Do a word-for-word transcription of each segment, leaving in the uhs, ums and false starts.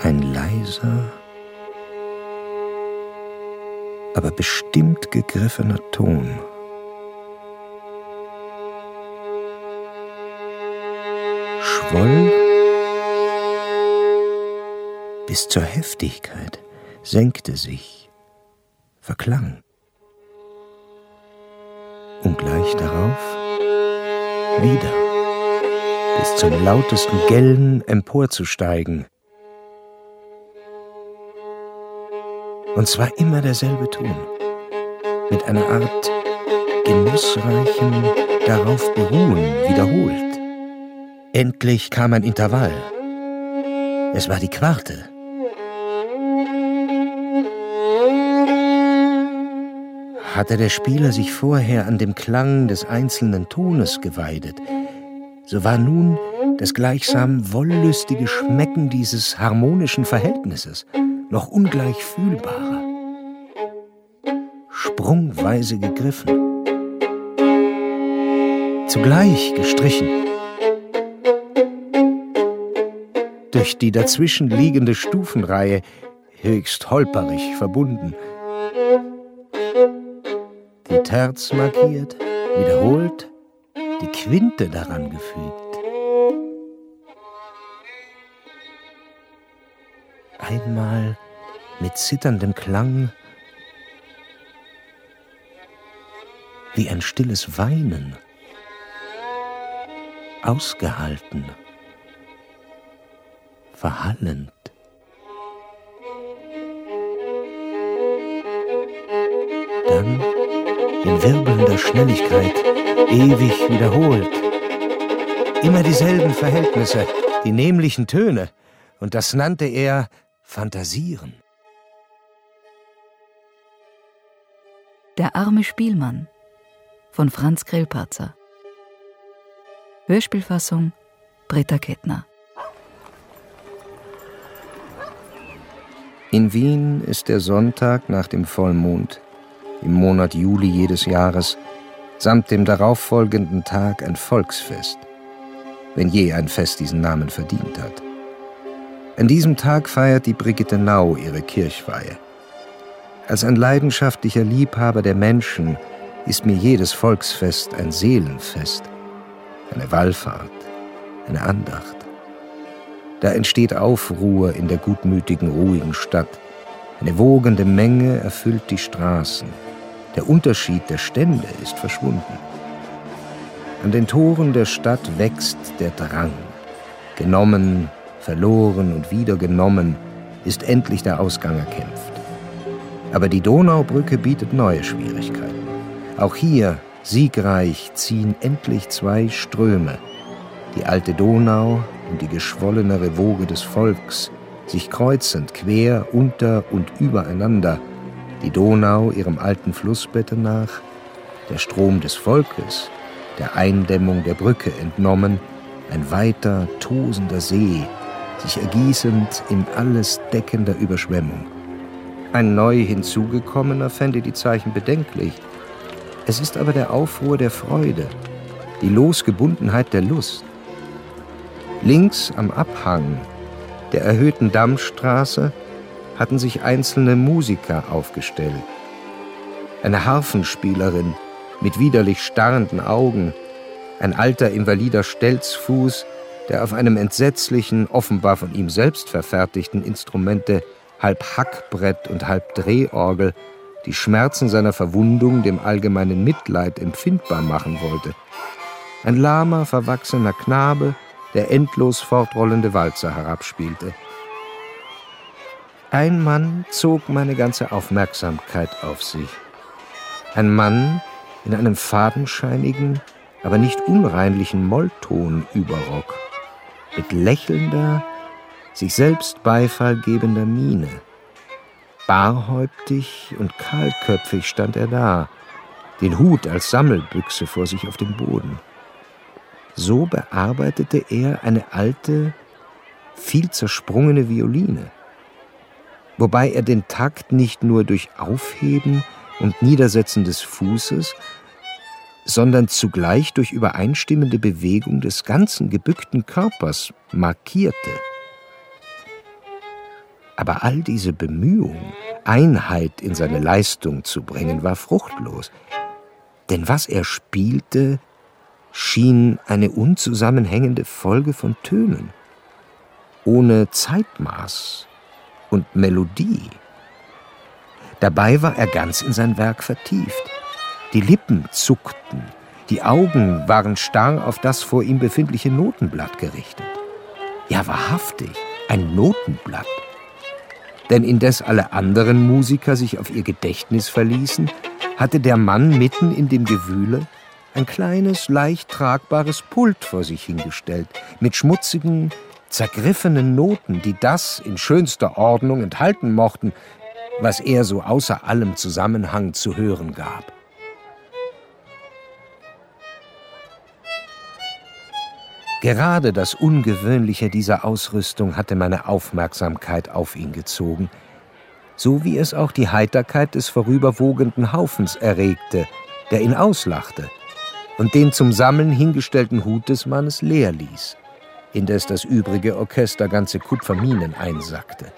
Ein leiser, aber bestimmt gegriffener Ton. Schwoll bis zur Heftigkeit, senkte sich, verklang, um gleich darauf wieder bis zum lautesten Gellen emporzusteigen. Und zwar immer derselbe Ton, mit einer Art genussreichen darauf beruhen, wiederholt. Endlich kam ein Intervall. Es war die Quarte. Hatte der Spieler sich vorher an dem Klang des einzelnen Tones geweidet, so war nun das gleichsam wollüstige Schmecken dieses harmonischen Verhältnisses noch ungleich fühlbarer, sprungweise gegriffen, zugleich gestrichen, durch die dazwischen liegende Stufenreihe höchst holperig verbunden, die Terz markiert, wiederholt, die Quinte daran gefügt. Einmal mit zitterndem Klang, wie ein stilles Weinen, ausgehalten, verhallend. Dann in wirbelnder Schnelligkeit, ewig wiederholt. Immer dieselben Verhältnisse, die nämlichen Töne, und das nannte er Fantasieren. Der arme Spielmann von Franz Grillparzer. Hörspielfassung Britta Kettner. In Wien ist der Sonntag nach dem Vollmond im Monat Juli jedes Jahres samt dem darauffolgenden Tag ein Volksfest, wenn je ein Fest diesen Namen verdient hat. An diesem Tag feiert die Brigitte Nau ihre Kirchweihe. Als ein leidenschaftlicher Liebhaber der Menschen ist mir jedes Volksfest ein Seelenfest, eine Wallfahrt, eine Andacht. Da entsteht Aufruhr in der gutmütigen, ruhigen Stadt. Eine wogende Menge erfüllt die Straßen. Der Unterschied der Stände ist verschwunden. An den Toren der Stadt wächst der Drang. Genommen, verloren und wieder genommen, ist endlich der Ausgang erkämpft. Aber die Donaubrücke bietet neue Schwierigkeiten. Auch hier, siegreich, ziehen endlich zwei Ströme. Die alte Donau und die geschwollenere Woge des Volks, sich kreuzend, quer, unter und übereinander, die Donau ihrem alten Flussbette nach, der Strom des Volkes, der Eindämmung der Brücke entnommen, ein weiter, tosender See, sich ergießend in alles deckender Überschwemmung. Ein neu hinzugekommener fände die Zeichen bedenklich. Es ist aber der Aufruhr der Freude, die Losgebundenheit der Lust. Links am Abhang der erhöhten Dammstraße hatten sich einzelne Musiker aufgestellt. Eine Harfenspielerin mit widerlich starrenden Augen, ein alter, invalider Stelzfuß, der auf einem entsetzlichen, offenbar von ihm selbst verfertigten Instrumente, halb Hackbrett und halb Drehorgel, die Schmerzen seiner Verwundung dem allgemeinen Mitleid empfindbar machen wollte. Ein lahmer, verwachsener Knabe, der endlos fortrollende Walzer herabspielte. Ein Mann zog meine ganze Aufmerksamkeit auf sich. Ein Mann in einem fadenscheinigen, aber nicht unreinlichen Mollton-Überrock, mit lächelnder, sich selbst Beifall gebender Miene. Barhäuptig und kahlköpfig stand er da, den Hut als Sammelbüchse vor sich auf dem Boden. So bearbeitete er eine alte, viel zersprungene Violine, wobei er den Takt nicht nur durch Aufheben und Niedersetzen des Fußes, sondern zugleich durch übereinstimmende Bewegung des ganzen gebückten Körpers markierte. Aber all diese Bemühung, Einheit in seine Leistung zu bringen, war fruchtlos. Denn was er spielte, schien eine unzusammenhängende Folge von Tönen, ohne Zeitmaß und Melodie. Dabei war er ganz in sein Werk vertieft. Die Lippen zuckten, die Augen waren starr auf das vor ihm befindliche Notenblatt gerichtet. Ja, wahrhaftig, ein Notenblatt. Denn indes alle anderen Musiker sich auf ihr Gedächtnis verließen, hatte der Mann mitten in dem Gewühle ein kleines, leicht tragbares Pult vor sich hingestellt, mit schmutzigen, zergriffenen Noten, die das in schönster Ordnung enthalten mochten, was er so außer allem Zusammenhang zu hören gab. Gerade das Ungewöhnliche dieser Ausrüstung hatte meine Aufmerksamkeit auf ihn gezogen, so wie es auch die Heiterkeit des vorüberwogenden Haufens erregte, der ihn auslachte und den zum Sammeln hingestellten Hut des Mannes leer ließ, indes das übrige Orchester ganze Kupferminen einsackte.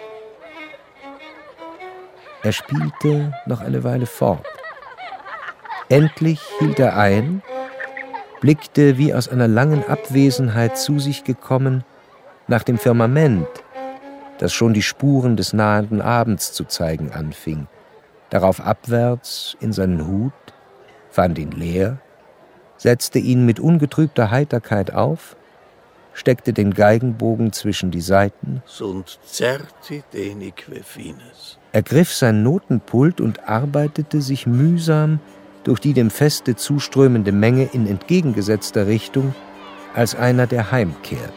Er spielte noch eine Weile fort. Endlich hielt er ein, blickte wie aus einer langen Abwesenheit zu sich gekommen nach dem Firmament, das schon die Spuren des nahenden Abends zu zeigen anfing, darauf abwärts in seinen Hut, fand ihn leer, setzte ihn mit ungetrübter Heiterkeit auf, steckte den Geigenbogen zwischen die Saiten, sunt certi denique fines, ergriff sein Notenpult und arbeitete sich mühsam durch die dem Feste zuströmende Menge in entgegengesetzter Richtung, als einer, der heimkehrt.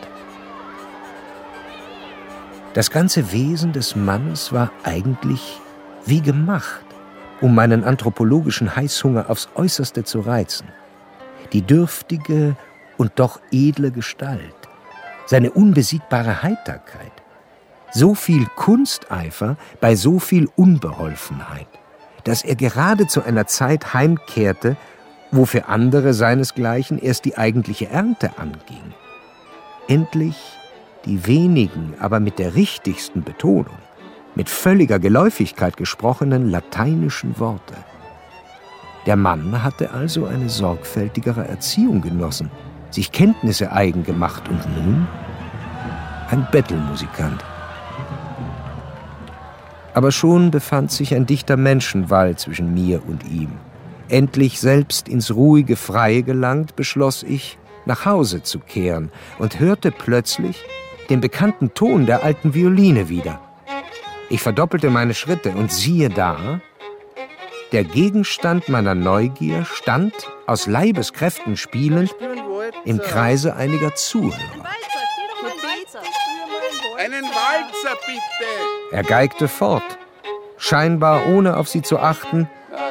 Das ganze Wesen des Mannes war eigentlich wie gemacht, um meinen anthropologischen Heißhunger aufs Äußerste zu reizen. Die dürftige und doch edle Gestalt, seine unbesiegbare Heiterkeit, so viel Kunsteifer bei so viel Unbeholfenheit, dass er gerade zu einer Zeit heimkehrte, wo für andere seinesgleichen erst die eigentliche Ernte anging. Endlich die wenigen, aber mit der richtigsten Betonung, mit völliger Geläufigkeit gesprochenen lateinischen Worte. Der Mann hatte also eine sorgfältigere Erziehung genossen, sich Kenntnisse eigen gemacht und nun ein Bettelmusikant. Aber schon befand sich ein dichter Menschenwall zwischen mir und ihm. Endlich selbst ins ruhige Freie gelangt, beschloss ich, nach Hause zu kehren und hörte plötzlich den bekannten Ton der alten Violine wieder. Ich verdoppelte meine Schritte und siehe da, der Gegenstand meiner Neugier stand, aus Leibeskräften spielend, im Kreise einiger Zuhörer. einen Walzer bitte! Er geigte fort, scheinbar ohne auf sie zu achten,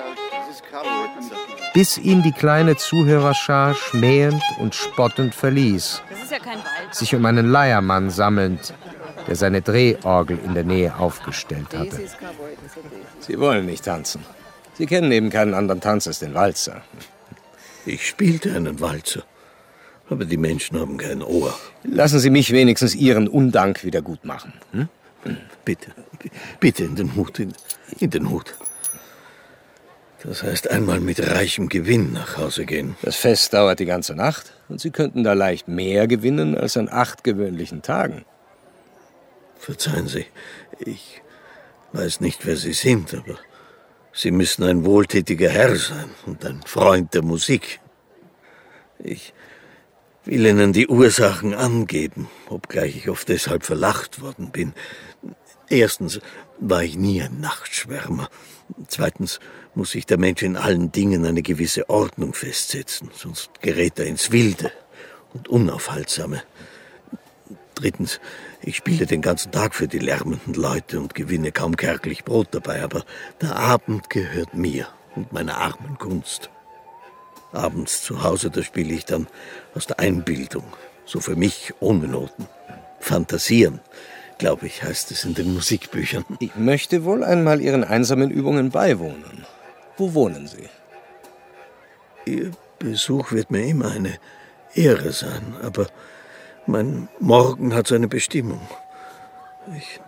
bis ihn die kleine Zuhörerschar schmähend und spottend verließ, Das ist ja kein Wald. sich um einen Leiermann sammelnd, der seine Drehorgel in der Nähe aufgestellt hatte. Sie wollen nicht tanzen. Sie kennen eben keinen anderen Tanz als den Walzer. Ich spielte einen Walzer, aber die Menschen haben kein Ohr. Lassen Sie mich wenigstens Ihren Undank wieder gut machen. Hm? Bitte, bitte in den Hut, in, in den Hut. Das heißt, einmal mit reichem Gewinn nach Hause gehen. Das Fest dauert die ganze Nacht und Sie könnten da leicht mehr gewinnen als an acht gewöhnlichen Tagen. Verzeihen Sie, ich weiß nicht, wer Sie sind, aber Sie müssen ein wohltätiger Herr sein und ein Freund der Musik. Ich will Ihnen die Ursachen angeben, obgleich ich oft deshalb verlacht worden bin. Erstens war ich nie ein Nachtschwärmer. Zweitens muss sich der Mensch in allen Dingen eine gewisse Ordnung festsetzen, sonst gerät er ins Wilde und Unaufhaltsame. Drittens, ich spiele den ganzen Tag für die lärmenden Leute und gewinne kaum kärglich Brot dabei, aber der Abend gehört mir und meiner armen Kunst. Abends zu Hause, da spiele ich dann aus der Einbildung, so für mich ohne Noten. Fantasieren, glaube ich, heißt es in den Musikbüchern. Ich möchte wohl einmal Ihren einsamen Übungen beiwohnen. Wo wohnen Sie? Ihr Besuch wird mir immer eine Ehre sein, aber mein Morgen hat seine Bestimmung. Ich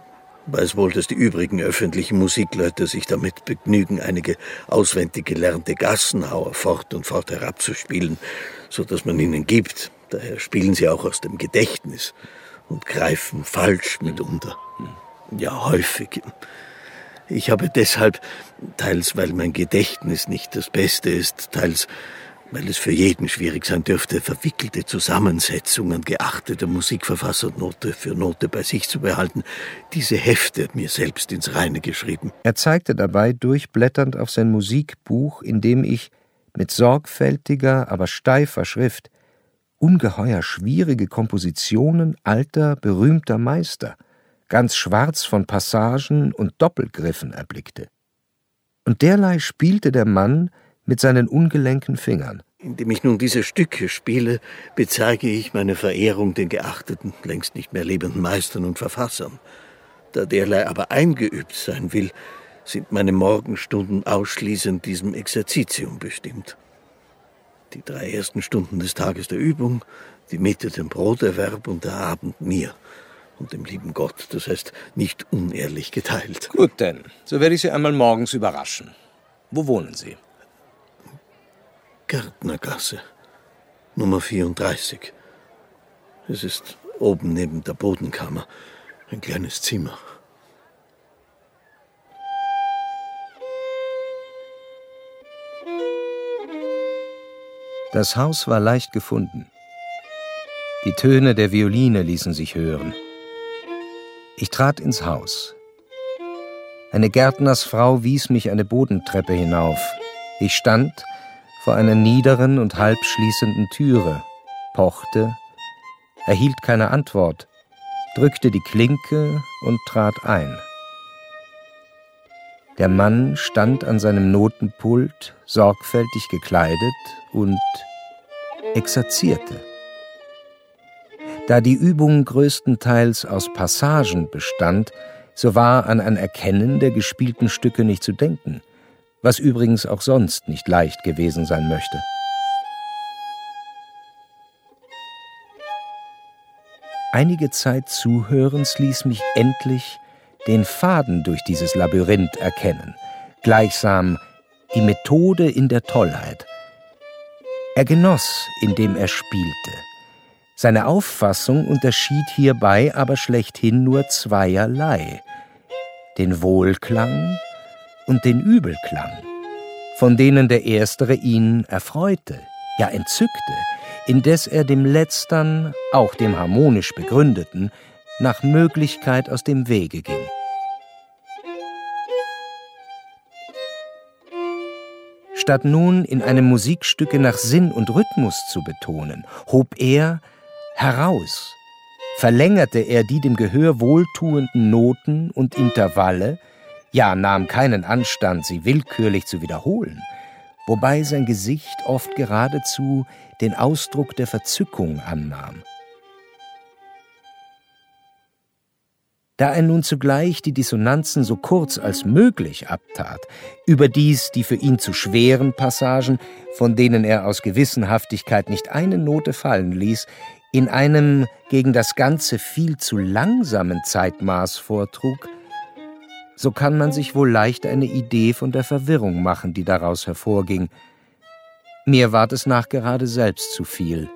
weiß wohl, dass die übrigen öffentlichen Musikleute sich damit begnügen, einige auswendig gelernte Gassenhauer fort und fort herabzuspielen, so dass man ihnen gibt. Daher spielen sie auch aus dem Gedächtnis und greifen falsch mitunter. Ja, häufig. Ich habe deshalb, teils weil mein Gedächtnis nicht das Beste ist, teils weil es für jeden schwierig sein dürfte, verwickelte Zusammensetzungen geachteter Musikverfasser Note für Note bei sich zu behalten, diese Hefte mir selbst ins Reine geschrieben. Er zeigte dabei durchblätternd auf sein Musikbuch, in dem ich mit sorgfältiger, aber steifer Schrift ungeheuer schwierige Kompositionen alter, berühmter Meister, ganz schwarz von Passagen und Doppelgriffen erblickte. Und derlei spielte der Mann mit seinen ungelenken Fingern. Indem ich nun diese Stücke spiele, bezeige ich meine Verehrung den geachteten, längst nicht mehr lebenden Meistern und Verfassern. Da derlei aber eingeübt sein will, sind meine Morgenstunden ausschließend diesem Exerzitium bestimmt. Die drei ersten Stunden des Tages der Übung, die Mitte dem Broterwerb und der Abend mir und dem lieben Gott, das heißt nicht unehrlich geteilt. Gut denn, so werde ich Sie einmal morgens überraschen. Wo wohnen Sie? Gärtnergasse, Nummer vierunddreißig. Es ist oben neben der Bodenkammer, ein kleines Zimmer. Das Haus war leicht gefunden. Die Töne der Violine ließen sich hören. Ich trat ins Haus. Eine Gärtnersfrau wies mich eine Bodentreppe hinauf. Ich stand vor einer niederen und halb schließenden Türe, pochte, erhielt keine Antwort, drückte die Klinke und trat ein. Der Mann stand an seinem Notenpult, sorgfältig gekleidet und exerzierte. Da die Übung größtenteils aus Passagen bestand, so war an ein Erkennen der gespielten Stücke nicht zu denken, was übrigens auch sonst nicht leicht gewesen sein möchte. Einige Zeit Zuhörens ließ mich endlich den Faden durch dieses Labyrinth erkennen, gleichsam die Methode in der Tollheit. Er genoss, indem er spielte. Seine Auffassung unterschied hierbei aber schlechthin nur zweierlei: den Wohlklang und den Übelklang, von denen der erstere ihn erfreute, ja entzückte, indes er dem letztern, auch dem harmonisch begründeten, nach Möglichkeit aus dem Wege ging. Statt nun in einem Musikstücke nach Sinn und Rhythmus zu betonen, hob er heraus, verlängerte er die dem Gehör wohltuenden Noten und Intervalle, ja, nahm keinen Anstand, sie willkürlich zu wiederholen, wobei sein Gesicht oft geradezu den Ausdruck der Verzückung annahm. Da er nun zugleich die Dissonanzen so kurz als möglich abtat, überdies die für ihn zu schweren Passagen, von denen er aus Gewissenhaftigkeit nicht eine Note fallen ließ, in einem gegen das Ganze viel zu langsamen Zeitmaß vortrug, so kann man sich wohl leicht eine Idee von der Verwirrung machen, die daraus hervorging. Mir ward es nachgerade selbst zu viel.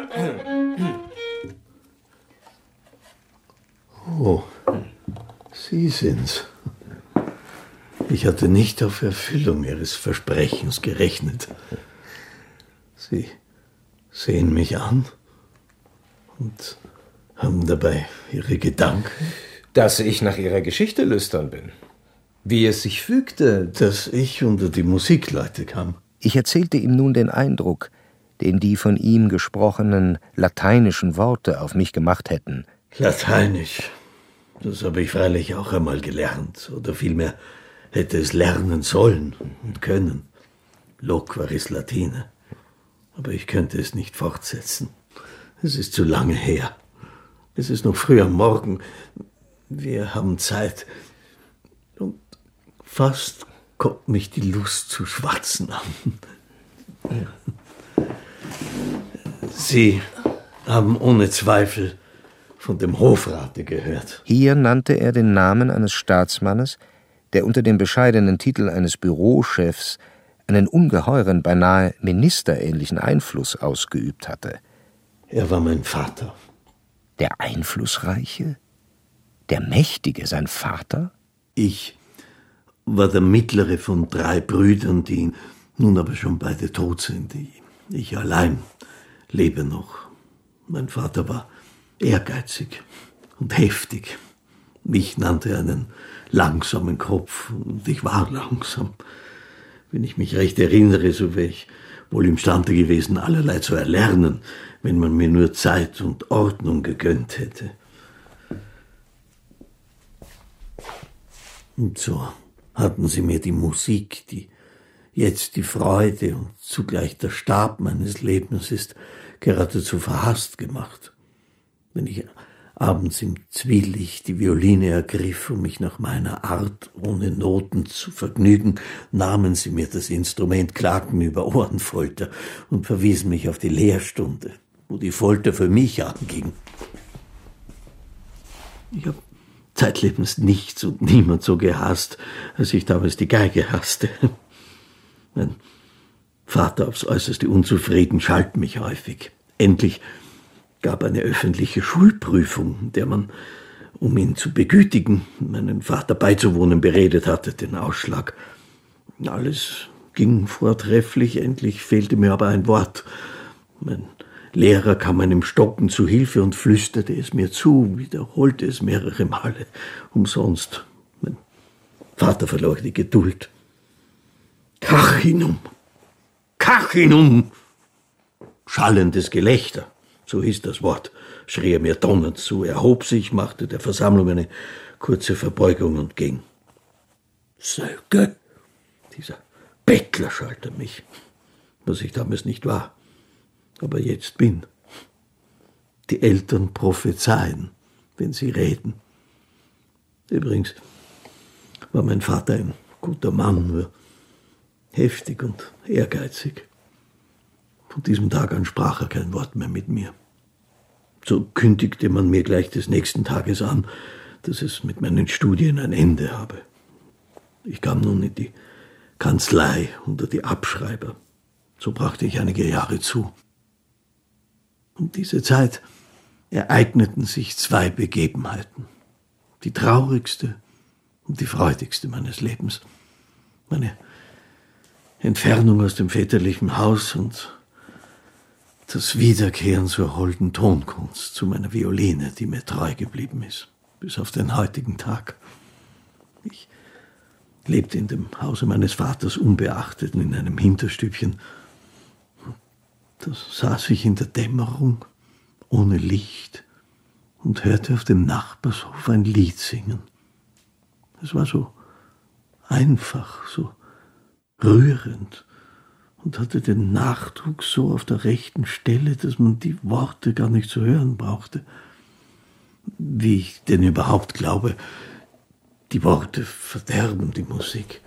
Oh, Sie sind's. Ich hatte nicht auf Erfüllung Ihres Versprechens gerechnet. Sie sehen mich an und haben dabei Ihre Gedanken. Dass ich nach Ihrer Geschichte lüstern bin. Wie es sich fügte, dass ich unter die Musikleute kam. Ich erzählte ihm nun den Eindruck, den die von ihm gesprochenen lateinischen Worte auf mich gemacht hätten. Lateinisch, das habe ich freilich auch einmal gelernt, oder vielmehr hätte es lernen sollen und können. Loquaris Latine. Aber ich könnte es nicht fortsetzen. Es ist zu lange her. Es ist noch früh am Morgen. Wir haben Zeit. Und fast kommt mich die Lust zu schwatzen an. Sie haben ohne Zweifel von dem Hofrate gehört. Hier nannte er den Namen eines Staatsmannes, der unter dem bescheidenen Titel eines Bürochefs einen ungeheuren, beinahe ministerähnlichen Einfluss ausgeübt hatte. Er war mein Vater. Der Einflussreiche? Der Mächtige, sein Vater? Ich war der mittlere von drei Brüdern, die nun aber schon beide tot sind. Ich allein lebe noch. Mein Vater war ehrgeizig und heftig. Mich nannte er einen langsamen Kopf, und ich war langsam. Wenn ich mich recht erinnere, so wäre ich wohl imstande gewesen, allerlei zu erlernen, wenn man mir nur Zeit und Ordnung gegönnt hätte. Und so hatten sie mir die Musik, die jetzt die Freude und zugleich der Stab meines Lebens ist, geradezu verhasst gemacht. Wenn ich abends im Zwielicht die Violine ergriff, um mich nach meiner Art ohne Noten zu vergnügen, nahmen sie mir das Instrument, klagten über Ohrenfolter und verwiesen mich auf die Lehrstunde, wo die Folter für mich anging. Ich habe zeitlebens nichts und niemand so gehasst, als ich damals die Geige hasste. Mein Vater aufs Äußerste unzufrieden schalt mich häufig. Endlich gab eine öffentliche Schulprüfung, der man, um ihn zu begütigen, meinen Vater beizuwohnen beredet hatte, den Ausschlag. Alles ging vortrefflich, endlich fehlte mir aber ein Wort. Mein Lehrer kam einem Stocken zu Hilfe und flüsterte es mir zu, wiederholte es mehrere Male, umsonst. Mein Vater verlor die Geduld. Cachinum! Cachinum! Schallendes Gelächter. So hieß das Wort, schrie er mir donnernd zu, erhob sich, machte der Versammlung eine kurze Verbeugung und ging. Söcke, dieser Bettler schalt mich, was ich damals nicht war, aber jetzt bin. Die Eltern prophezeien, wenn sie reden. Übrigens war mein Vater ein guter Mann, nur heftig und ehrgeizig. Von diesem Tag an sprach er kein Wort mehr mit mir. So kündigte man mir gleich des nächsten Tages an, dass es mit meinen Studien ein Ende habe. Ich kam nun in die Kanzlei unter die Abschreiber. So brachte ich einige Jahre zu. Um diese Zeit ereigneten sich zwei Begebenheiten. Die traurigste und die freudigste meines Lebens. Meine Entfernung aus dem väterlichen Haus und das Wiederkehren zur holden Tonkunst, zu meiner Violine, die mir treu geblieben ist, bis auf den heutigen Tag. Ich lebte in dem Hause meines Vaters unbeachtet in einem Hinterstübchen. Da saß ich in der Dämmerung, ohne Licht, und hörte auf dem Nachbarshof ein Lied singen. Es war so einfach, so rührend und hatte den Nachdruck so auf der rechten Stelle, dass man die Worte gar nicht zu hören brauchte. Wie ich denn überhaupt glaube, die Worte verderben die Musik.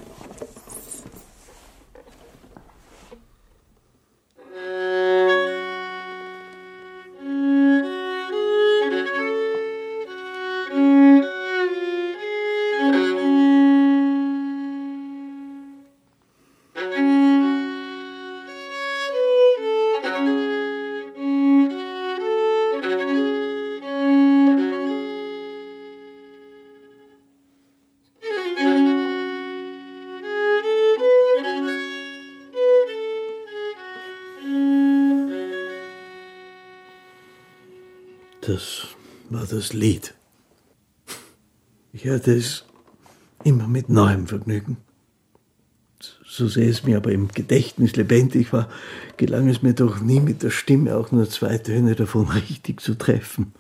Das war das Lied. Ich hörte es immer mit neuem Vergnügen. So sehr es mir aber im Gedächtnis lebendig war, gelang es mir doch nie mit der Stimme auch nur zwei Töne davon richtig zu treffen.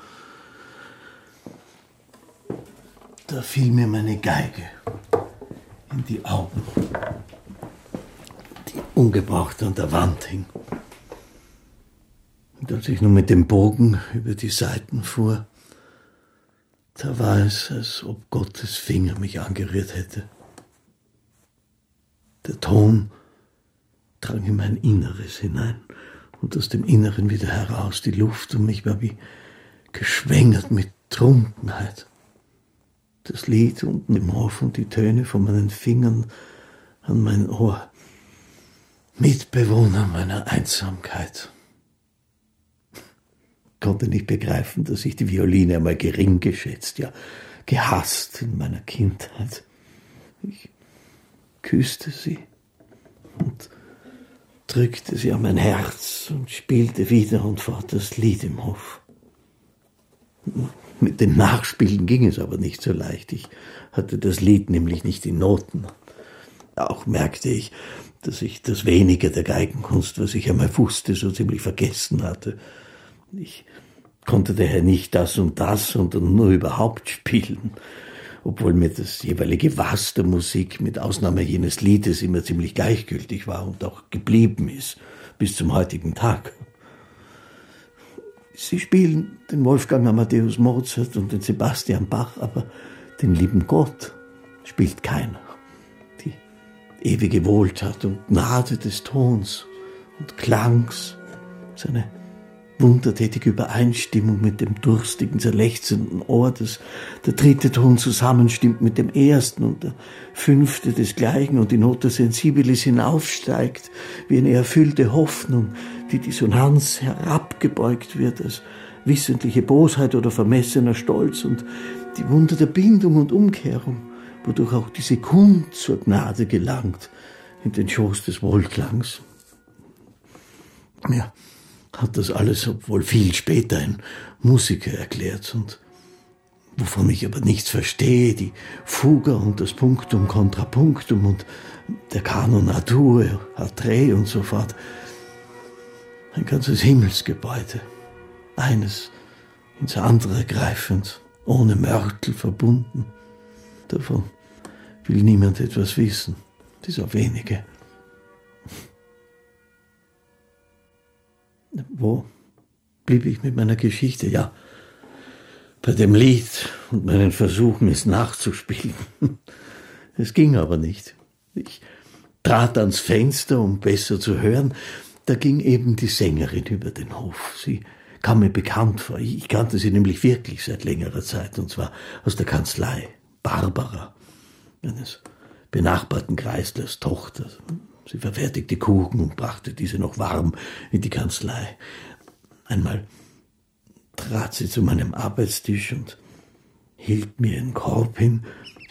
Da fiel mir meine Geige in die Augen, die ungebraucht an der Wand hing. Und als ich nun mit dem Bogen über die Saiten fuhr, da war es, als ob Gottes Finger mich angerührt hätte. Der Ton drang in mein Inneres hinein und aus dem Inneren wieder heraus. Die Luft um mich war wie geschwängert mit Trunkenheit. Das Lied unten im Hof und die Töne von meinen Fingern an mein Ohr. Mitbewohner meiner Einsamkeit. Konnte nicht begreifen, dass ich die Violine einmal gering geschätzt, ja gehasst in meiner Kindheit. Ich küsste sie und drückte sie an mein Herz und spielte wieder und fort das Lied im Hof. Mit dem Nachspielen ging es aber nicht so leicht. Ich hatte das Lied nämlich nicht in Noten. Auch merkte ich, dass ich das Wenige der Geigenkunst, was ich einmal wusste, so ziemlich vergessen hatte. Ich konnte daher nicht das und das, sondern nur überhaupt spielen, obwohl mir das jeweilige Was der Musik mit Ausnahme jenes Liedes immer ziemlich gleichgültig war und auch geblieben ist bis zum heutigen Tag. Sie spielen den Wolfgang Amadeus Mozart und den Sebastian Bach, aber den lieben Gott spielt keiner. Die ewige Wohltat und Gnade des Tons und Klangs, seine wundertätige Übereinstimmung mit dem durstigen, zerlechzenden Ohr, das der dritte Ton zusammenstimmt mit dem ersten und der fünfte desgleichen und die Nota sensibilis hinaufsteigt, wie eine erfüllte Hoffnung, die Dissonanz herabgebeugt wird als wissentliche Bosheit oder vermessener Stolz und die Wunder der Bindung und Umkehrung, wodurch auch die Sekund zur Gnade gelangt in den Schoß des Wohlklangs. Ja, hat das alles, obwohl viel später, ein Musiker erklärt und wovon ich aber nichts verstehe, die Fuga und das Punktum Kontrapunktum und der Kanon A-Dur, A-Tre und so fort. Ein ganzes Himmelsgebäude, eines ins andere greifend, ohne Mörtel verbunden. Davon will niemand etwas wissen, dieser wenige. Wo blieb ich mit meiner Geschichte? Ja, bei dem Lied und meinen Versuchen, es nachzuspielen. Es ging aber nicht. Ich trat ans Fenster, um besser zu hören. Da ging eben die Sängerin über den Hof. Sie kam mir bekannt vor. Ich kannte sie nämlich wirklich seit längerer Zeit, und zwar aus der Kanzlei. Barbara, eines benachbarten Kreislers Tochter. Sie verfertigte Kuchen und brachte diese noch warm in die Kanzlei. Einmal trat sie zu meinem Arbeitstisch und hielt mir einen Korb hin.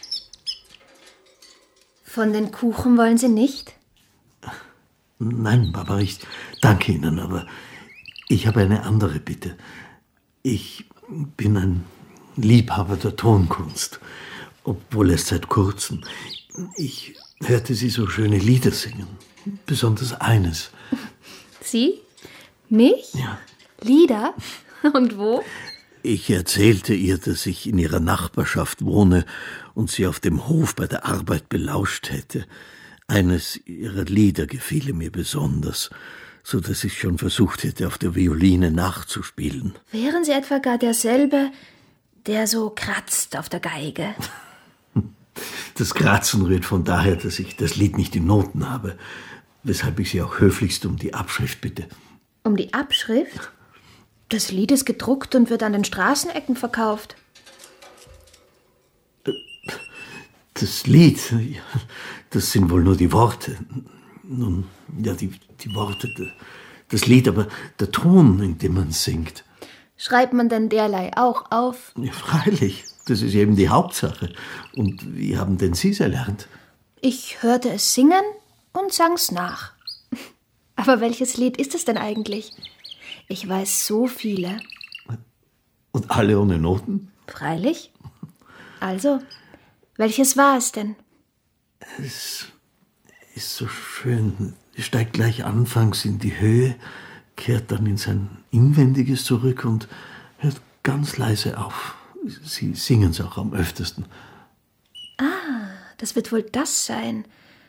Von den Kuchen wollen Sie nicht? Nein, Barbara, ich danke Ihnen, aber ich habe eine andere Bitte. Ich bin ein Liebhaber der Tonkunst, obwohl erst seit kurzem. Ich hörte Sie so schöne Lieder singen, besonders eines. Sie? Mich? Ja. Lieder? Und wo? Ich erzählte ihr, dass ich in ihrer Nachbarschaft wohne und sie auf dem Hof bei der Arbeit belauscht hätte. Eines ihrer Lieder gefiele mir besonders, so dass ich schon versucht hätte, auf der Violine nachzuspielen. Wären Sie etwa gar derselbe, der so kratzt auf der Geige? Das Kratzen rührt von daher, dass ich das Lied nicht in Noten habe, weshalb ich Sie auch höflichst um die Abschrift bitte. Um die Abschrift? Das Lied ist gedruckt und wird an den Straßenecken verkauft. Das Lied, das sind wohl nur die Worte. Nun, ja, die, die Worte, das Lied, aber der Ton, in dem man singt. Schreibt man denn derlei auch auf? Ja, freilich, das ist eben die Hauptsache. Und wie haben denn Sie's erlernt? Ich hörte es singen und sang's nach. Aber welches Lied ist es denn eigentlich? Ich weiß so viele. Und alle ohne Noten? Freilich. Also, welches war es denn? Es ist so schön. Es steigt gleich anfangs in die Höhe, kehrt dann in sein Inwendiges zurück und hört ganz leise auf. Sie singen es auch am öftesten. Ah, das wird wohl das sein.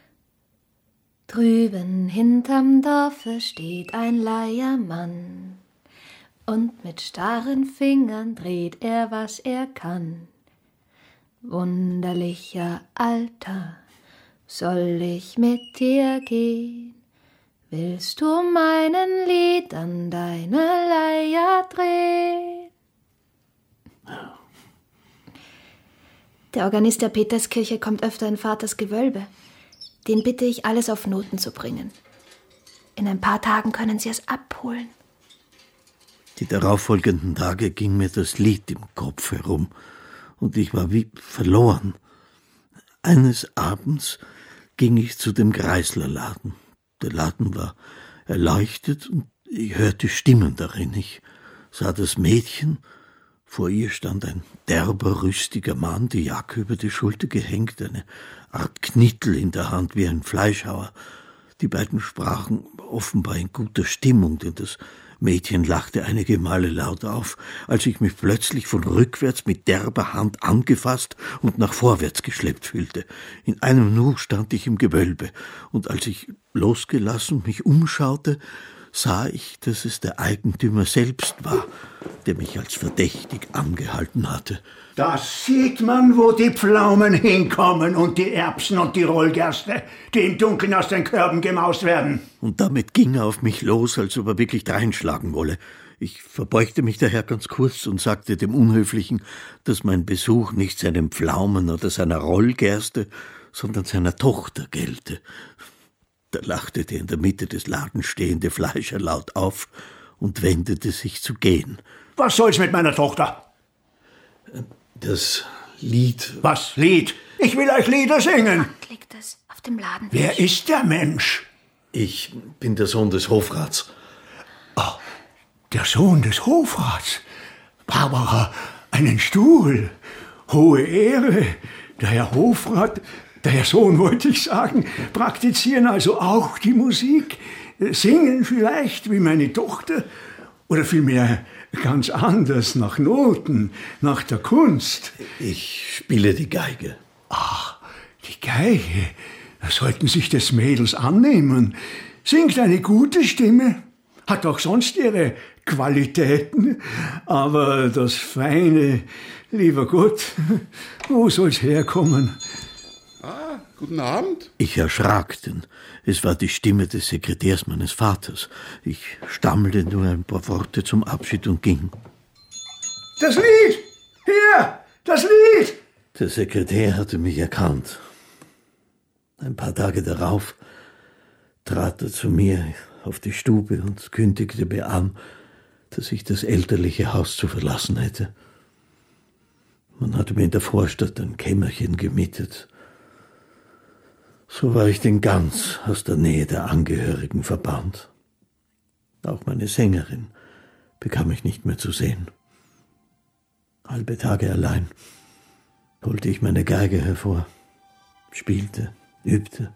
Drüben hinterm Dorfe steht ein Leiermann, und mit starren Fingern dreht er, was er kann. Wunderlicher Alter, soll ich mit dir gehen? Willst du meinen Liedern deine Leier drehen? Der Organist der Peterskirche kommt öfter in Vaters Gewölbe. Den bitte ich, alles auf Noten zu bringen. In ein paar Tagen können Sie es abholen. Die darauffolgenden Tage ging mir das Lied im Kopf herum und ich war wie verloren. Eines Abends ging ich zu dem Greislerladen. Der Laden war erleuchtet und ich hörte Stimmen darin. Ich sah das Mädchen. Vor ihr stand ein derber, rüstiger Mann, die Jacke über die Schulter gehängt, eine Art Knittel in der Hand wie ein Fleischhauer. Die beiden sprachen offenbar in guter Stimmung, denn das Mädchen lachte einige Male laut auf, als ich mich plötzlich von rückwärts mit derber Hand angefasst und nach vorwärts geschleppt fühlte. In einem Nu stand ich im Gewölbe, und als ich losgelassen mich umschaute, sah ich, dass es der Eigentümer selbst war, der mich als verdächtig angehalten hatte. Da sieht man, wo die Pflaumen hinkommen und die Erbsen und die Rollgerste, die im Dunkeln aus den Körben gemaust werden. Und damit ging er auf mich los, als ob er wirklich dreinschlagen wolle. Ich verbeugte mich daher ganz kurz und sagte dem Unhöflichen, dass mein Besuch nicht seinen Pflaumen oder seiner Rollgerste, sondern seiner Tochter gelte. Da lachte der in der Mitte des Ladens stehende Fleischer laut auf und wendete sich zu gehen. Was soll's mit meiner Tochter? Das Lied... Was Lied? Ich will euch Lieder singen. Dort liegt es, auf dem Laden. Wer ist der Mensch? Ich bin der Sohn des Hofrats. Oh, der Sohn des Hofrats. Barbara, einen Stuhl. Hohe Ehre. Der Herr Hofrat, der Herr Sohn wollte ich sagen, praktizieren also auch die Musik. Singen vielleicht wie meine Tochter. Oder vielmehr ganz anders, nach Noten, nach der Kunst. Ich spiele die Geige. Ach, die Geige. Da sollten sich des Mädels annehmen. Singt eine gute Stimme, hat auch sonst ihre Qualitäten. Aber das Feine, lieber Gott, wo soll's herkommen? Ah, guten Abend. Ich erschrak, denn es war die Stimme des Sekretärs meines Vaters. Ich stammelte nur ein paar Worte zum Abschied und ging. Das Lied! Hier! Das Lied! Der Sekretär hatte mich erkannt. Ein paar Tage darauf trat er zu mir auf die Stube und kündigte mir an, dass ich das elterliche Haus zu verlassen hätte. Man hatte mir in der Vorstadt ein Kämmerchen gemietet. So war ich denn ganz aus der Nähe der Angehörigen verbannt. Auch meine Sängerin bekam ich nicht mehr zu sehen. Halbe Tage allein holte ich meine Geige hervor, spielte, übte.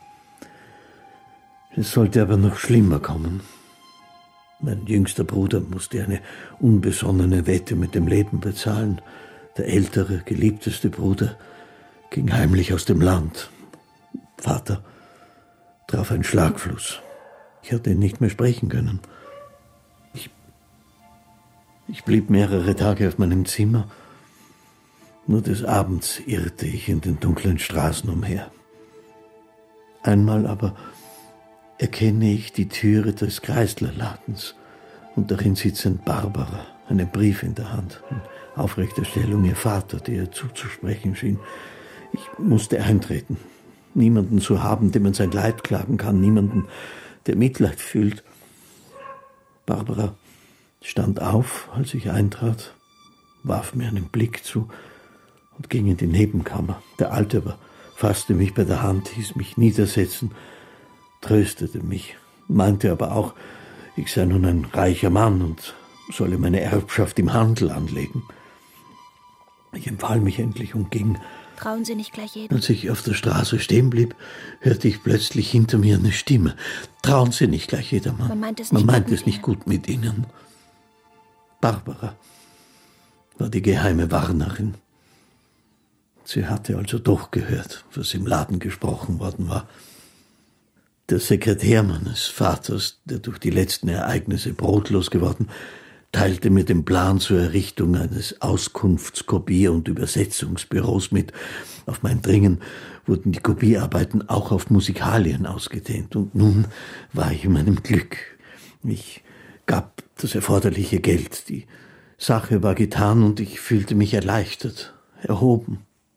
Es sollte aber noch schlimmer kommen. Mein jüngster Bruder musste eine unbesonnene Wette mit dem Leben bezahlen. Der ältere, geliebteste Bruder ging heimlich aus dem Land. Vater traf ein Schlagfluss. Ich hatte ihn nicht mehr sprechen können. Ich, ich blieb mehrere Tage auf meinem Zimmer. Nur des Abends irrte ich in den dunklen Straßen umher. Einmal aber erkenne ich die Türe des Greislerladens und darin sitzend Barbara, einen Brief in der Hand, in aufrechter Stellung ihr Vater, der ihr zuzusprechen schien. Ich musste eintreten. Niemanden zu haben, dem man sein Leid klagen kann, niemanden, der Mitleid fühlt. Barbara stand auf, als ich eintrat, warf mir einen Blick zu und ging in die Nebenkammer. Der Alte aber fasste mich bei der Hand, hieß mich niedersetzen, tröstete mich, meinte aber auch, ich sei nun ein reicher Mann und solle meine Erbschaft im Handel anlegen. Ich empfahl mich endlich und ging. Trauen Sie nicht gleich jedem. Als ich auf der Straße stehen blieb, hörte ich plötzlich hinter mir eine Stimme. Trauen Sie nicht gleich jedermann. Man meint es Man nicht, meint gut, es nicht gut mit Ihnen. Barbara war die geheime Warnerin. Sie hatte also doch gehört, was im Laden gesprochen worden war. Der Sekretär meines Vaters, der durch die letzten Ereignisse brotlos geworden, teilte mir den Plan zur Errichtung eines Auskunfts-, Kopier- und Übersetzungsbüros mit. Auf mein Dringen wurden die Kopiearbeiten auch auf Musikalien ausgedehnt. Und nun war ich in meinem Glück. Ich gab das erforderliche Geld. Die Sache war getan und ich fühlte mich erleichtert, erhoben,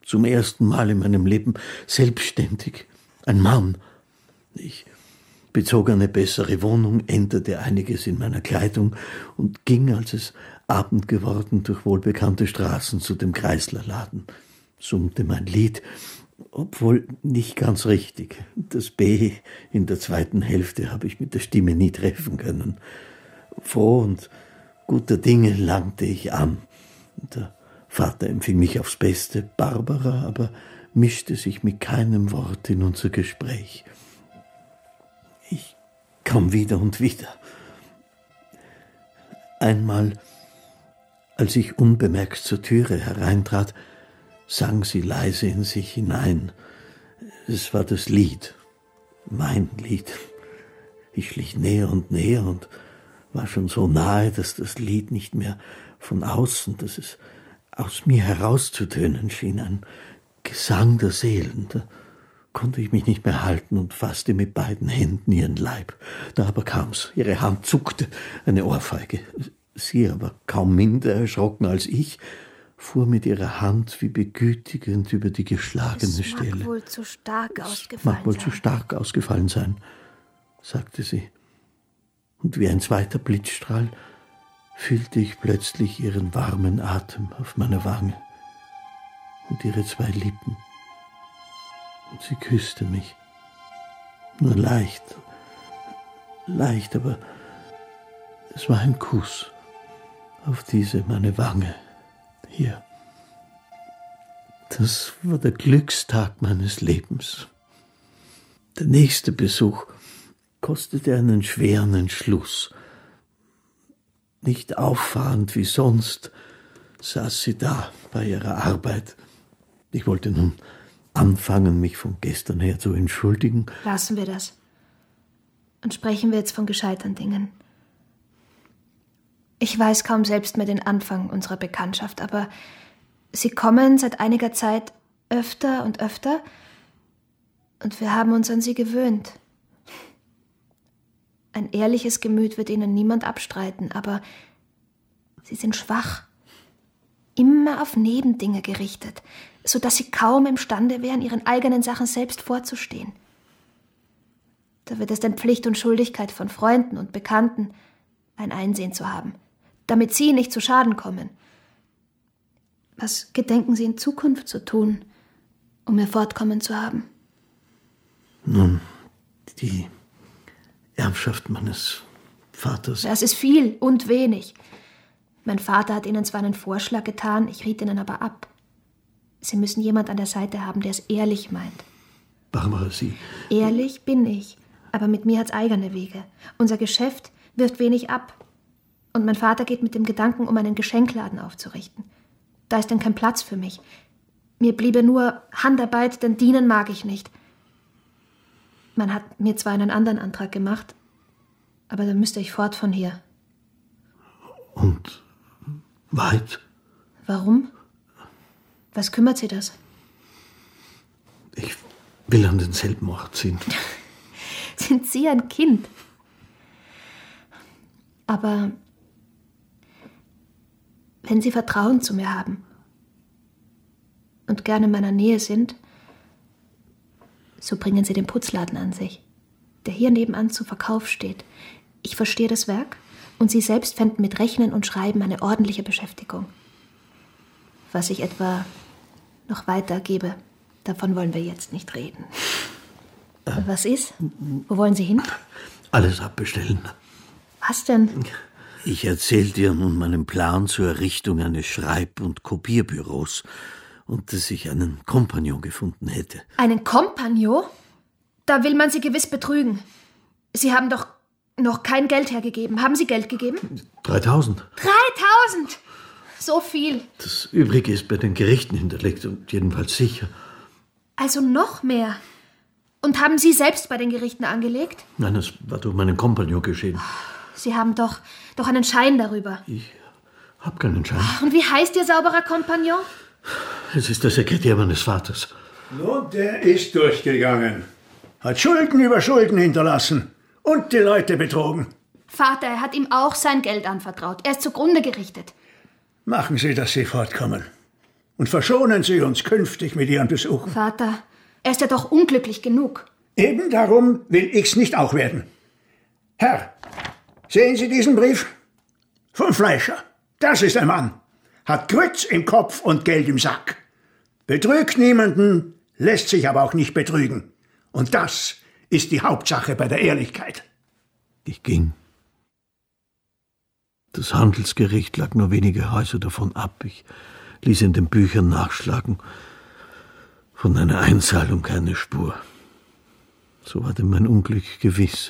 Zum ersten Mal in meinem Leben selbstständig. Ein Mann. Ich bezog eine bessere Wohnung, änderte einiges in meiner Kleidung und ging, als es Abend geworden, durch wohlbekannte Straßen zu dem Kreislerladen. Summte mein Lied, obwohl nicht ganz richtig. Das B in der zweiten Hälfte habe ich mit der Stimme nie treffen können. Froh und guter Dinge langte ich an. Der Vater empfing mich aufs Beste, Barbara aber mischte sich mit keinem Wort in unser Gespräch. Ich kam wieder und wieder. Einmal, als ich unbemerkt zur Türe hereintrat, sang sie leise in sich hinein. Es war das Lied, mein Lied. Ich schlich näher und näher und war schon so nahe, dass das Lied nicht mehr von außen, dass es aus mir herauszutönen schien, ein Gesang der Seelen. Da konnte ich mich nicht mehr halten und fasste mit beiden Händen ihren Leib. Da aber kam's, ihre Hand zuckte, eine Ohrfeige. Sie aber, kaum minder erschrocken als ich, fuhr mit ihrer Hand wie begütigend über die geschlagene Stelle. Es mag wohl zu stark ausgefallen mag wohl sein. zu stark ausgefallen sein, sagte sie. Und wie ein zweiter Blitzstrahl fühlte ich plötzlich ihren warmen Atem auf meiner Wange und ihre zwei Lippen. Und sie küsste mich. Nur leicht, leicht, aber es war ein Kuss auf diese meine Wange. Hier. Das war der Glückstag meines Lebens. Der nächste Besuch kostete einen schweren Entschluss. Nicht auffahrend wie sonst saß sie da bei ihrer Arbeit. Ich wollte nun anfangen, mich von gestern her zu entschuldigen. Lassen wir das. Und sprechen wir jetzt von gescheiteren Dingen. Ich weiß kaum selbst mehr den Anfang unserer Bekanntschaft, aber Sie kommen seit einiger Zeit öfter und öfter und wir haben uns an Sie gewöhnt. Ein ehrliches Gemüt wird Ihnen niemand abstreiten, aber Sie sind schwach, immer auf Nebendinge gerichtet, so dass Sie kaum imstande wären, Ihren eigenen Sachen selbst vorzustehen. Da wird es dann Pflicht und Schuldigkeit von Freunden und Bekannten, ein Einsehen zu haben, damit Sie nicht zu Schaden kommen. Was gedenken Sie in Zukunft zu tun, um Ihr Fortkommen zu haben? Nun, die Erbschaft meines Vaters. Das ist viel und wenig. Mein Vater hat Ihnen zwar einen Vorschlag getan, ich riet Ihnen aber ab. Sie müssen jemand an der Seite haben, der es ehrlich meint. Barbara, Sie... Ehrlich bin ich, aber mit mir hat's eigene Wege. Unser Geschäft wirft wenig ab. Und mein Vater geht mit dem Gedanken, um einen Geschenkladen aufzurichten. Da ist dann kein Platz für mich. Mir bliebe nur Handarbeit, denn dienen mag ich nicht. Man hat mir zwar einen anderen Antrag gemacht, aber dann müsste ich fort von hier. Und weit? Warum? Was kümmert Sie das? Ich will an denselben Ort ziehen. Sind Sie ein Kind? Aber wenn Sie Vertrauen zu mir haben und gerne in meiner Nähe sind, so bringen Sie den Putzladen an sich, der hier nebenan zu Verkauf steht. Ich verstehe das Werk und Sie selbst fänden mit Rechnen und Schreiben eine ordentliche Beschäftigung. Was ich etwa noch weitergebe, davon wollen wir jetzt nicht reden. Äh, Was ist? Wo wollen Sie hin? Alles abbestellen. Was denn? Ich erzähle dir nun meinen Plan zur Errichtung eines Schreib- und Kopierbüros und dass ich einen Kompagnon gefunden hätte. Einen Kompagnon? Da will man Sie gewiss betrügen. Sie haben doch noch kein Geld hergegeben. Haben Sie Geld gegeben? dreitausend. dreitausend! So viel. Das Übrige ist bei den Gerichten hinterlegt und jedenfalls sicher. Also noch mehr. Und haben Sie selbst bei den Gerichten angelegt? Nein, das war durch meinen Kompagnon geschehen. Sie haben doch, doch einen Schein darüber. Ich hab keinen Schein. Und wie heißt Ihr sauberer Kompagnon? Es ist der Sekretär meines Vaters. Nun, der ist durchgegangen. Hat Schulden über Schulden hinterlassen und die Leute betrogen. Vater, er hat ihm auch sein Geld anvertraut. Er ist zugrunde gerichtet. Machen Sie, dass Sie fortkommen. und verschonen Sie uns künftig mit Ihren Besuchen. Vater, er ist ja doch unglücklich genug. Eben darum will ich's nicht auch werden. Herr, sehen Sie diesen Brief? Vom Fleischer. Das ist ein Mann. Hat Grütz im Kopf und Geld im Sack. Betrügt niemanden, lässt sich aber auch nicht betrügen. Und das ist die Hauptsache bei der Ehrlichkeit. Ich ging. Das Handelsgericht lag nur wenige Häuser davon ab. Ich ließ in den Büchern nachschlagen. Von einer Einzahlung keine Spur. So war denn mein Unglück gewiss.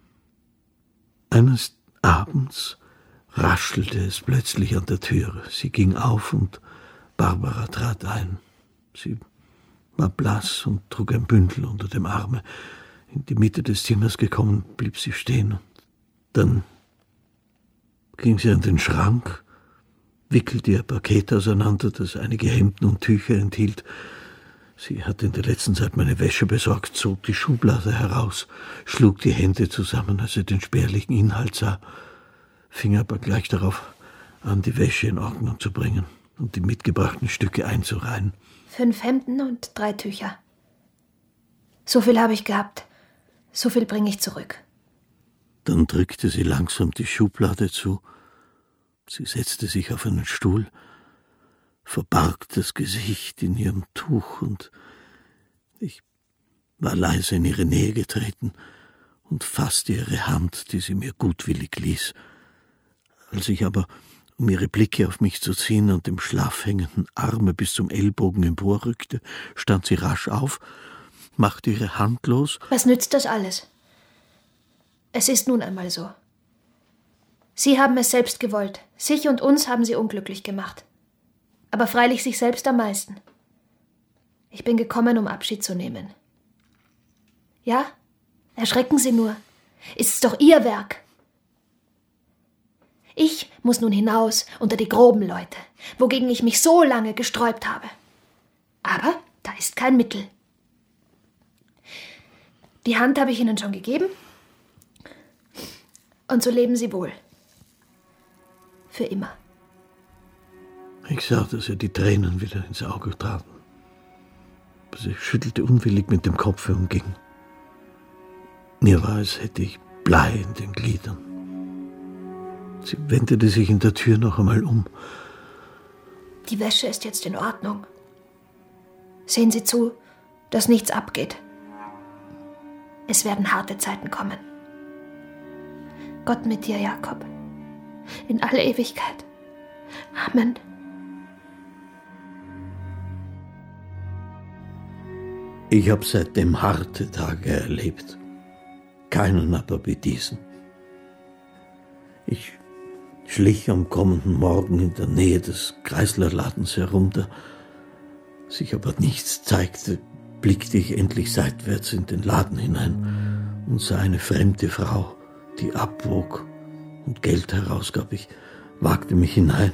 Eines Abends raschelte es plötzlich an der Türe. Sie ging auf und Barbara trat ein. Sie war blass und trug ein Bündel unter dem Arme. In die Mitte des Zimmers gekommen, blieb sie stehen. Dann ging sie an den Schrank, wickelte ihr Paket auseinander, das einige Hemden und Tücher enthielt. Sie hatte in der letzten Zeit meine Wäsche besorgt, zog die Schublade heraus, schlug die Hände zusammen, als sie den spärlichen Inhalt sah, fing aber gleich darauf an, die Wäsche in Ordnung zu bringen und die mitgebrachten Stücke einzureihen. Fünf Hemden und drei Tücher. So viel habe ich gehabt. So viel bringe ich zurück. Dann drückte sie langsam die Schublade zu. Sie setzte sich auf einen Stuhl, verbarg das Gesicht in ihrem Tuch und ich war leise in ihre Nähe getreten und fasste ihre Hand, die sie mir gutwillig ließ. Als ich aber, um ihre Blicke auf mich zu ziehen, an dem schlaff hängenden Arme bis zum Ellbogen emporrückte, stand sie rasch auf, machte ihre Hand los. Was nützt das alles? Es ist nun einmal so. Sie haben es selbst gewollt. Sich und uns haben sie unglücklich gemacht. Aber freilich sich selbst am meisten. Ich bin gekommen, um Abschied zu nehmen. Ja? Erschrecken Sie nur. Ist es doch Ihr Werk. Ich muss nun hinaus unter die groben Leute, wogegen ich mich so lange gesträubt habe. Aber da ist kein Mittel. Die Hand habe ich Ihnen schon gegeben. Und so leben Sie wohl. Für immer. Ich sah, dass ihr die Tränen wieder ins Auge traten. Sie schüttelte unwillig mit dem Kopfe und ging. Mir war, als hätte ich Blei in den Gliedern. Sie wendete sich in der Tür noch einmal um. Die Wäsche ist jetzt in Ordnung. Sehen Sie zu, dass nichts abgeht. Es werden harte Zeiten kommen. Gott mit dir, Jakob. In alle Ewigkeit. Amen. Ich habe seitdem harte Tage erlebt. Keinen aber wie diesen. Ich schlich am kommenden Morgen in der Nähe des Kreislerladens herum, da sich aber nichts zeigte, blickte ich endlich seitwärts in den Laden hinein und sah eine fremde Frau, die abwog und Geld herausgab. Ich wagte mich hinein.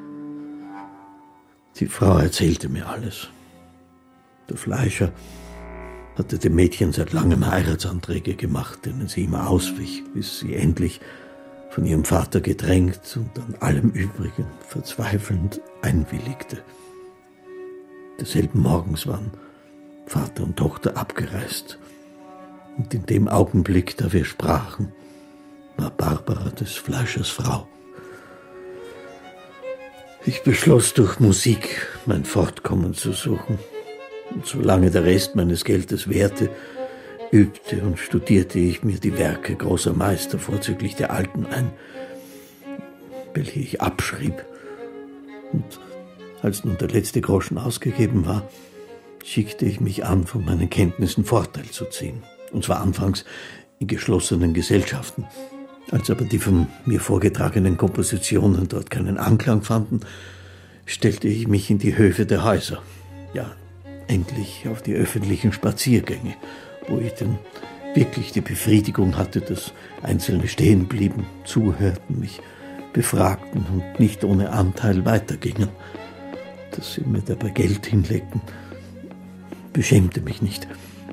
Die Frau erzählte mir alles. Der Fleischer hatte dem Mädchen seit langem Heiratsanträge gemacht, denen sie immer auswich, bis sie endlich von ihrem Vater gedrängt und an allem Übrigen verzweifelnd einwilligte. Desselben Morgens waren Vater und Tochter abgereist, und in dem Augenblick, da wir sprachen, war Barbara des Fleischers Frau. Ich beschloss, durch Musik mein Fortkommen zu suchen, und solange der Rest meines Geldes währte, übte und studierte ich mir die Werke großer Meister, vorzüglich der Alten, ein, welche ich abschrieb. Und als nun der letzte Groschen ausgegeben war, schickte ich mich an, von meinen Kenntnissen Vorteil zu ziehen. Und zwar anfangs in geschlossenen Gesellschaften. Als aber die von mir vorgetragenen Kompositionen dort keinen Anklang fanden, stellte ich mich in die Höfe der Häuser. Ja, endlich auf die öffentlichen Spaziergänge, wo ich denn wirklich die Befriedigung hatte, dass Einzelne stehen blieben, zuhörten, mich befragten und nicht ohne Anteil weitergingen. Dass sie mir dabei Geld hinlegten, beschämte mich nicht.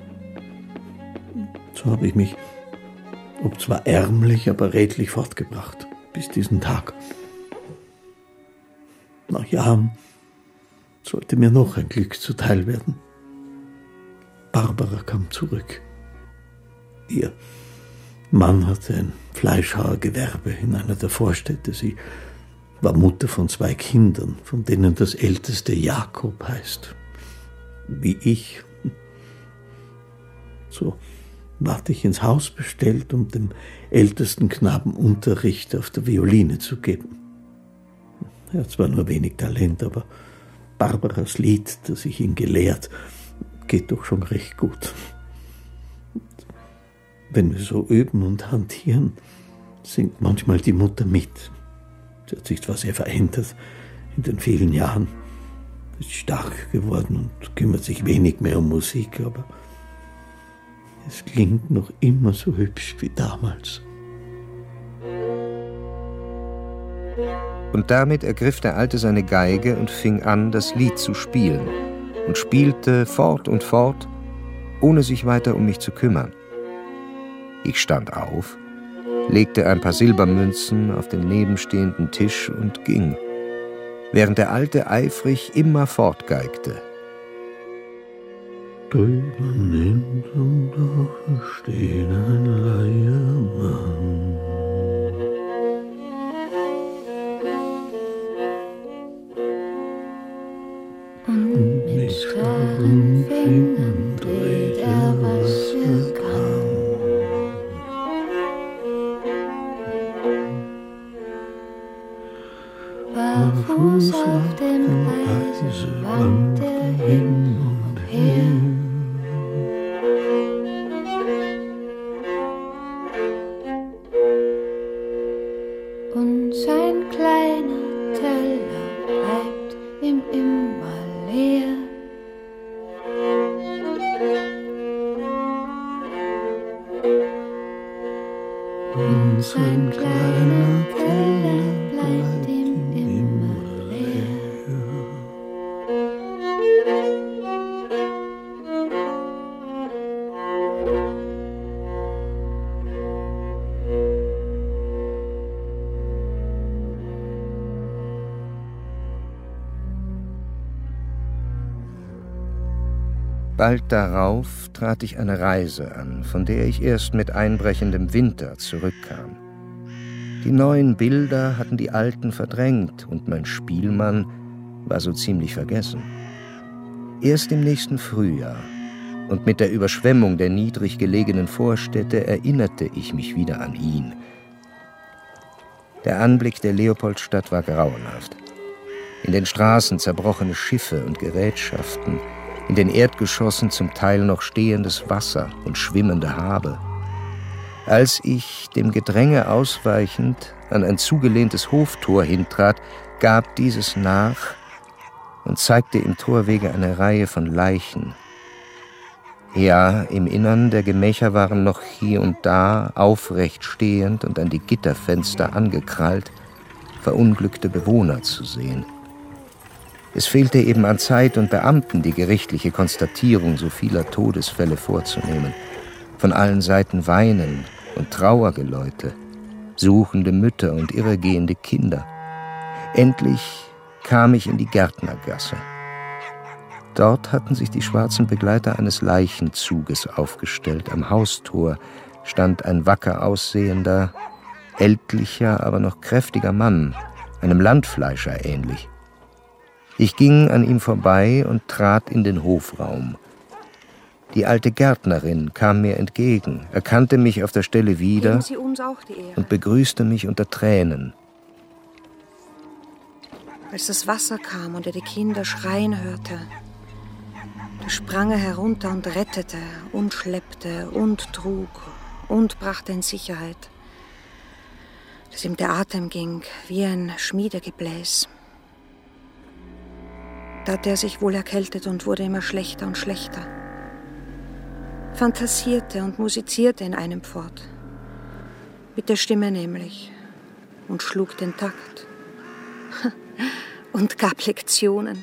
So habe ich mich, ob zwar ärmlich, aber redlich fortgebracht, bis diesen Tag. Nach Jahren sollte mir noch ein Glück zuteil werden. Barbara kam zurück. Ihr Mann hatte ein Fleischhauergewerbe in einer der Vorstädte. Sie war Mutter von zwei Kindern, von denen das älteste Jakob heißt. Wie ich. So ward ich ins Haus bestellt, um dem ältesten Knaben Unterricht auf der Violine zu geben. Er hat zwar nur wenig Talent, aber Barbaras Lied, das ich ihn gelehrt, geht doch schon recht gut. Wenn wir so üben und hantieren, singt manchmal die Mutter mit. Sie hat sich zwar sehr verändert in den vielen Jahren, ist stark geworden und kümmert sich wenig mehr um Musik, aber es klingt noch immer so hübsch wie damals. Und damit ergriff der Alte seine Geige und fing an, das Lied zu spielen und spielte fort und fort, ohne sich weiter um mich zu kümmern. Ich stand auf, legte ein paar Silbermünzen auf den nebenstehenden Tisch und ging, während der Alte eifrig immer fortgeigte. Drüben hinterm Dorfe steht ein Leiermann. Und mit starren Fingern dreht er, was er kann. Barfuß auf dem Eisen wankt er hin und her. Und sein kleiner Teller bleibt ihm immer leer. Und sein kleiner Teller bleibt ihm immer leer. Bald darauf trat ich eine Reise an, von der ich erst mit einbrechendem Winter zurückkam. Die neuen Bilder hatten die alten verdrängt und mein Spielmann war so ziemlich vergessen. Erst im nächsten Frühjahr und mit der Überschwemmung der niedrig gelegenen Vorstädte erinnerte ich mich wieder an ihn. Der Anblick der Leopoldstadt war grauenhaft. In den Straßen zerbrochene Schiffe und Gerätschaften, in den Erdgeschossen zum Teil noch stehendes Wasser und schwimmende Habe. Als ich, dem Gedränge ausweichend, an ein zugelehntes Hoftor hintrat, gab dieses nach und zeigte im Torwege eine Reihe von Leichen. Ja, im Innern der Gemächer waren noch hier und da, aufrecht stehend und an die Gitterfenster angekrallt, verunglückte Bewohner zu sehen. Es fehlte eben an Zeit und Beamten, die gerichtliche Konstatierung so vieler Todesfälle vorzunehmen. Von allen Seiten Weinen und Trauergeläute, suchende Mütter und irregehende Kinder. Endlich kam ich in die Gärtnergasse. Dort hatten sich die schwarzen Begleiter eines Leichenzuges aufgestellt. Am Haustor stand ein wacker aussehender, ältlicher, aber noch kräftiger Mann, einem Landfleischer ähnlich. Ich ging an ihm vorbei und trat in den Hofraum. Die alte Gärtnerin kam mir entgegen, erkannte mich auf der Stelle wieder Sie uns auch die Ehre. und begrüßte mich unter Tränen. Als das Wasser kam und er die Kinder schreien hörte, da sprang er herunter und rettete und schleppte und trug und brachte in Sicherheit, dass ihm der Atem ging wie ein Schmiedegebläs. Da hatte er sich wohl erkältet und wurde immer schlechter und schlechter. Fantasierte und musizierte in einem fort. Mit der Stimme nämlich. Und schlug den Takt. Und gab Lektionen.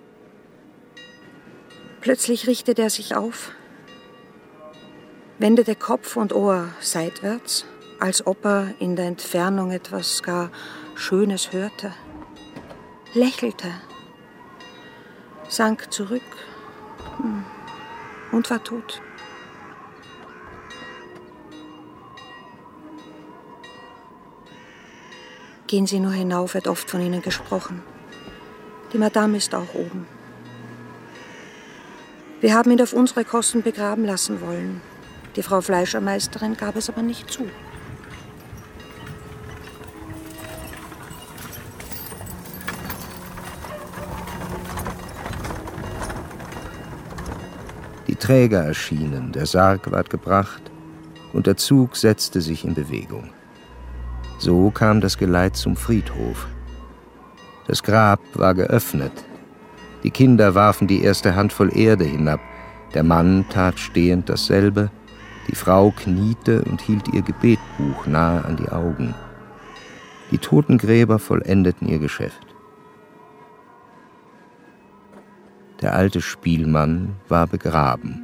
Plötzlich richtete er sich auf, wendete Kopf und Ohr seitwärts, als ob er in der Entfernung etwas gar Schönes hörte, lächelte sank zurück und war tot. Gehen Sie nur hinauf, wird oft von Ihnen gesprochen. Die Madame ist auch oben. Wir haben ihn auf unsere Kosten begraben lassen wollen. Die Frau Fleischermeisterin gab es aber nicht zu. Die Träger erschienen, der Sarg ward gebracht und der Zug setzte sich in Bewegung. So kam das Geleit zum Friedhof. Das Grab war geöffnet. Die Kinder warfen die erste Handvoll Erde hinab. Der Mann tat stehend dasselbe. Die Frau kniete und hielt ihr Gebetbuch nahe an die Augen. Die Totengräber vollendeten ihr Geschäft. Der alte Spielmann war begraben.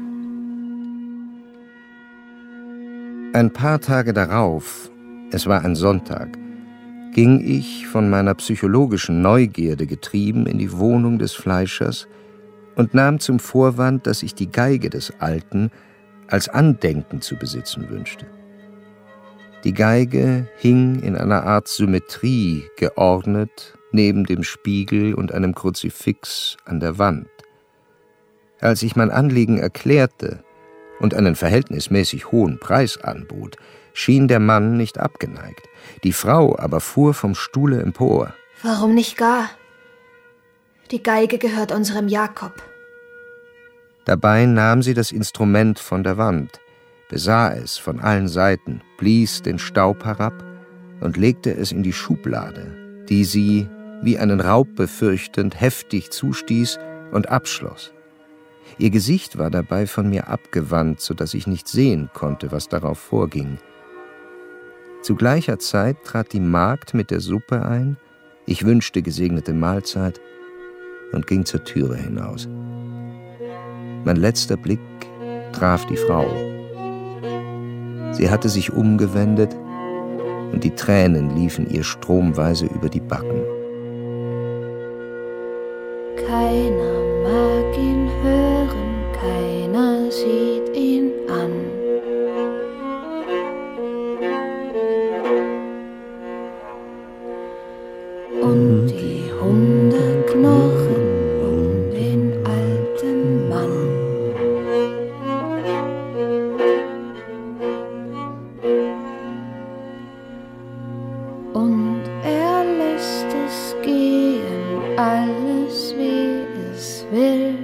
Ein paar Tage darauf, es war ein Sonntag, ging ich, von meiner psychologischen Neugierde getrieben, in die Wohnung des Fleischers und nahm zum Vorwand, dass ich die Geige des Alten als Andenken zu besitzen wünschte. Die Geige hing in einer Art Symmetrie geordnet neben dem Spiegel und einem Kruzifix an der Wand. Als ich mein Anliegen erklärte und einen verhältnismäßig hohen Preis anbot, schien der Mann nicht abgeneigt. Die Frau aber fuhr vom Stuhle empor. Warum nicht gar? Die Geige gehört unserem Jakob. Dabei nahm sie das Instrument von der Wand, besah es von allen Seiten, blies den Staub herab und legte es in die Schublade, die sie, wie einen Raub befürchtend, heftig zustieß und abschloss. Ihr Gesicht war dabei von mir abgewandt, so dass ich nicht sehen konnte, was darauf vorging. Zu gleicher Zeit trat die Magd mit der Suppe ein, ich wünschte gesegnete Mahlzeit und ging zur Türe hinaus. Mein letzter Blick traf die Frau. Sie hatte sich umgewendet und die Tränen liefen ihr stromweise über die Backen. Keiner mag ihn hören, keiner sieht ihn an. Und die Hunde knurren um den alten Mann. Und er lässt es gehen, alles wie es will.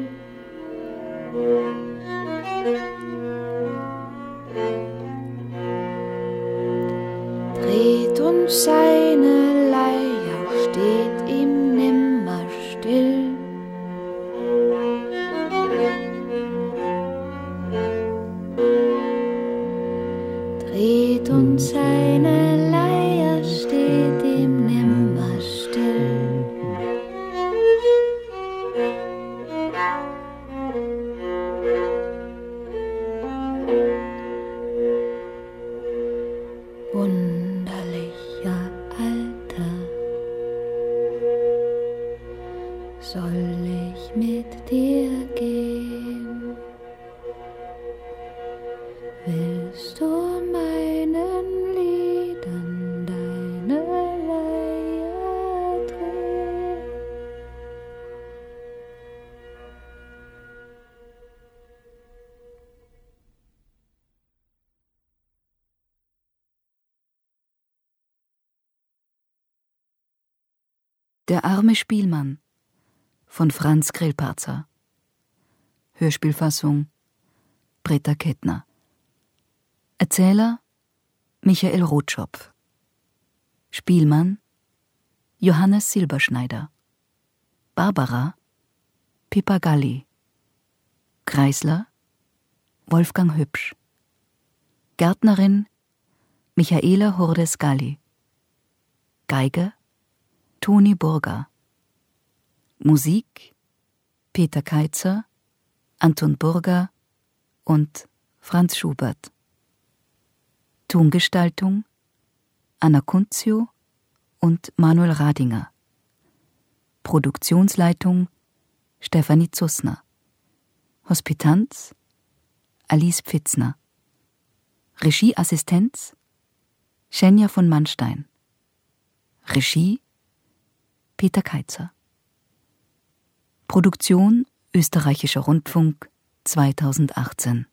Dreht und seine Leier steht ihm nimmer still. Dreht und seine Leier steht ihm nimmer still. Wunderlicher Alter, soll ich mit dir gehen? Willst du meinen Liedern deine Leier drehen? Der arme Spielmann von Franz Grillparzer. Hörspielfassung Britta Kettner. Erzähler Michael Rotschopf. Spielmann Johannes Silberschneider. Barbara Pippa Galli. Kreisler Wolfgang Hübsch. Gärtnerin Michaela Hordes Galli. Geige Toni Burger. Musik Peter Keitzer, Anton Burger und Franz Schubert. Tongestaltung Anna Kunzio und Manuel Radinger. Produktionsleitung Stefanie Zussner. Hospitanz Alice Pfitzner. Regieassistenz Schenja von Mannstein. Regie Peter Keitzer. Produktion Österreichischer Rundfunk zweitausendachtzehn.